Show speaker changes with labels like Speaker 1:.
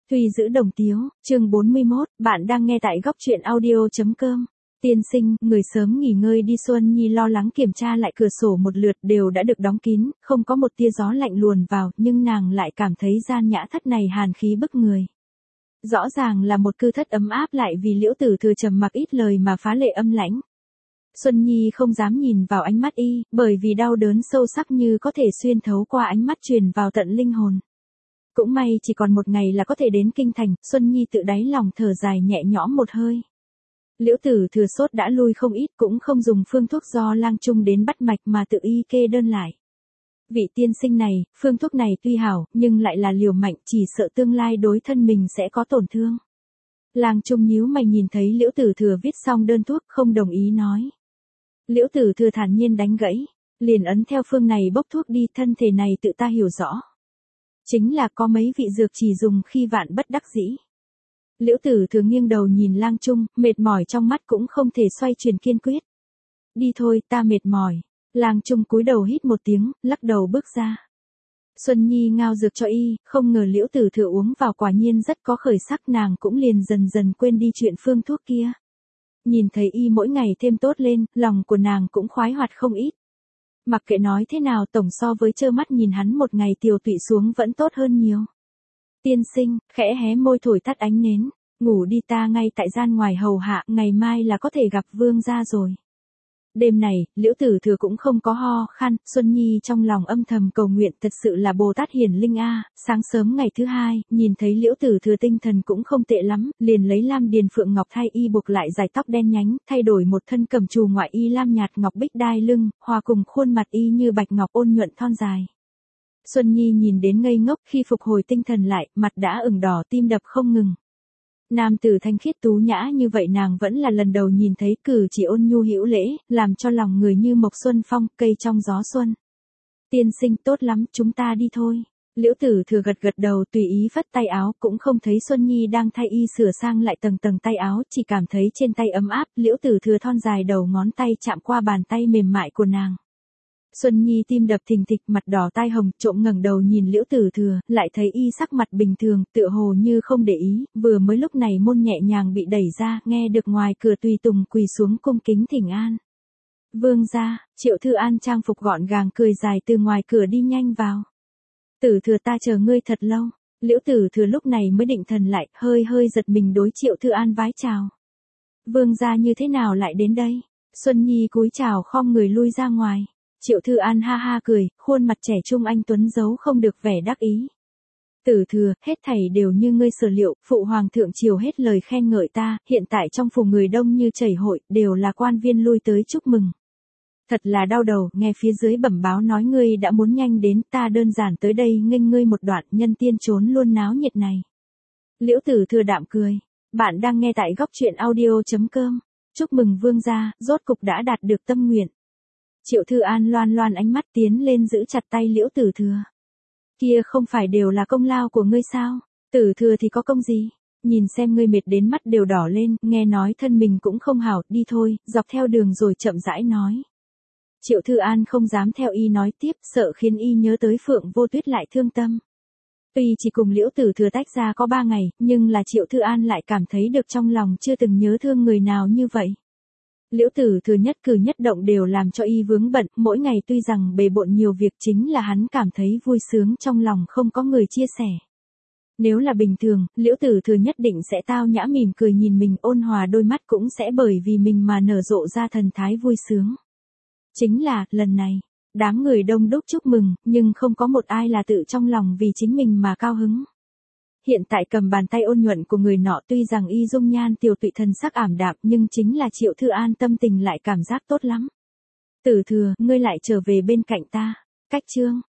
Speaker 1: Tuy giữ đồng tiếu, chương 41, bạn đang nghe tại góc truyện audio.com. Tiên sinh, người sớm nghỉ ngơi đi. Xuân Nhi lo lắng kiểm tra lại cửa sổ một lượt đều đã được đóng kín, không có một tia gió lạnh luồn vào, nhưng nàng lại cảm thấy gian nhã thất này hàn khí bức người. Rõ ràng là một cư thất ấm áp lại vì Liễu Tử Thừa trầm mặc ít lời mà phá lệ âm lãnh. Xuân Nhi không dám nhìn vào ánh mắt y, bởi vì đau đớn sâu sắc như có thể xuyên thấu qua ánh mắt truyền vào tận linh hồn. Cũng may chỉ còn một ngày là có thể đến kinh thành, Xuân Nhi tự đáy lòng thở dài nhẹ nhõm một hơi. Liễu Tử Thừa sốt đã lui không ít, cũng không dùng phương thuốc do lang trung đến bắt mạch mà tự y kê đơn lại. Vị tiên sinh này, phương thuốc này tuy hảo, nhưng lại là liều mạnh, chỉ sợ tương lai đối thân mình sẽ có tổn thương. Lang trung nhíu mày nhìn thấy Liễu Tử Thừa viết xong đơn thuốc, không đồng ý nói. Liễu Tử Thừa thản nhiên đánh gãy, liền ấn theo phương này bốc thuốc đi, thân thể này tự ta hiểu rõ. Chính là có mấy vị dược chỉ dùng khi vạn bất đắc dĩ. Liễu Tử Thừa nghiêng đầu nhìn lang trung, mệt mỏi trong mắt cũng không thể xoay chuyển kiên quyết. Đi thôi, ta mệt mỏi. Lang trung cúi đầu hít một tiếng, lắc đầu bước ra. Xuân Nhi ngao dược cho y, không ngờ Liễu Tử Thừa uống vào quả nhiên rất có khởi sắc, nàng cũng liền dần dần quên đi chuyện phương thuốc kia. Nhìn thấy y mỗi ngày thêm tốt lên, lòng của nàng cũng khoái hoạt không ít. Mặc kệ nói thế nào, tổng so với trơ mắt nhìn hắn một ngày tiều tụy xuống vẫn tốt hơn nhiều. Tiên sinh, khẽ hé môi thổi tắt ánh nến, ngủ đi, ta ngay tại gian ngoài hầu hạ, ngày mai là có thể gặp vương gia rồi. Đêm này, Liễu Tử Thừa cũng không có ho khan, Xuân Nhi trong lòng âm thầm cầu nguyện thật sự là Bồ Tát hiển linh a. Sáng sớm ngày thứ hai, nhìn thấy Liễu Tử Thừa tinh thần cũng không tệ lắm, liền lấy lam điền phượng ngọc thay y buộc lại dài tóc đen nhánh, thay đổi một thân cẩm trù ngoại y lam nhạt ngọc bích đai lưng, hòa cùng khuôn mặt y như bạch ngọc ôn nhuận thon dài. Xuân Nhi nhìn đến ngây ngốc, khi phục hồi tinh thần lại, mặt đã ửng đỏ, tim đập không ngừng. Nam tử thanh khiết tú nhã như vậy nàng vẫn là lần đầu nhìn thấy, cử chỉ ôn nhu hữu lễ, làm cho lòng người như mộc xuân phong, cây trong gió xuân. Tiên sinh, tốt lắm, chúng ta đi thôi. Liễu Tử Thừa gật gật đầu, tùy ý phất tay áo, cũng không thấy Xuân Nhi đang thay y sửa sang lại tầng tầng tay áo, chỉ cảm thấy trên tay ấm áp, Liễu Tử Thừa thon dài đầu ngón tay chạm qua bàn tay mềm mại của nàng. Xuân Nhi tim đập thình thịch, mặt đỏ tai hồng, trộm ngẩng đầu nhìn Liễu Tử Thừa, lại thấy y sắc mặt bình thường, tựa hồ như không để ý, vừa mới lúc này môn nhẹ nhàng bị đẩy ra, nghe được ngoài cửa Tùy Tùng quỳ xuống cung kính thỉnh an. Vương gia, Triệu Thư An trang phục gọn gàng cười dài từ ngoài cửa đi nhanh vào. Tử Thừa, ta chờ ngươi thật lâu. Liễu Tử Thừa lúc này mới định thần lại, hơi hơi giật mình đối Triệu Thư An vái chào. Vương gia như thế nào lại đến đây? Xuân Nhi cúi chào khom người lui ra ngoài. Triệu Thư An ha ha cười, khuôn mặt trẻ trung anh tuấn giấu không được vẻ đắc ý. Tử Thừa, hết thảy đều như ngươi sở liệu, phụ hoàng thượng triều hết lời khen ngợi ta, hiện tại trong phủ người đông như chảy hội, đều là quan viên lui tới chúc mừng. Thật là đau đầu, nghe phía dưới bẩm báo nói ngươi đã muốn nhanh đến, ta đơn giản tới đây nghênh ngươi một đoạn, nhân tiên trốn luôn náo nhiệt này. Liễu Tử Thừa đạm cười, bạn đang nghe tại góc truyện audio.com. Chúc mừng vương gia, rốt cục đã đạt được tâm nguyện. Triệu Thư An loan loan ánh mắt tiến lên giữ chặt tay Liễu Tử Thừa. Kia không phải đều là công lao của ngươi sao? Tử Thừa thì có công gì? Nhìn xem ngươi mệt đến mắt đều đỏ lên, nghe nói thân mình cũng không hảo, đi thôi, dọc theo đường rồi chậm rãi nói. Triệu Thư An không dám theo y nói tiếp, sợ khiến y nhớ tới Phượng Vô Tuyết lại thương tâm. Tuy chỉ cùng Liễu Tử Thừa tách ra có 3 ngày, nhưng là Triệu Thư An lại cảm thấy được trong lòng chưa từng nhớ thương người nào như vậy. Liễu Tử Thừa nhất cử nhất động đều làm cho y vướng bận, mỗi ngày tuy rằng bề bộn nhiều việc, chính là hắn cảm thấy vui sướng trong lòng không có người chia sẻ. Nếu là bình thường, Liễu Tử Thừa nhất định sẽ tao nhã mỉm cười nhìn mình, ôn hòa đôi mắt cũng sẽ bởi vì mình mà nở rộ ra thần thái vui sướng. Chính là, lần này, đám người đông đúc chúc mừng, nhưng không có một ai là tự trong lòng vì chính mình mà cao hứng. Hiện tại cầm bàn tay ôn nhuận của người nọ, tuy rằng y dung nhan tiều tụy thần sắc ảm đạm, nhưng chính là Triệu Thư An tâm tình lại cảm giác tốt lắm. Tử Thừa, ngươi lại trở về bên cạnh ta. Cách chương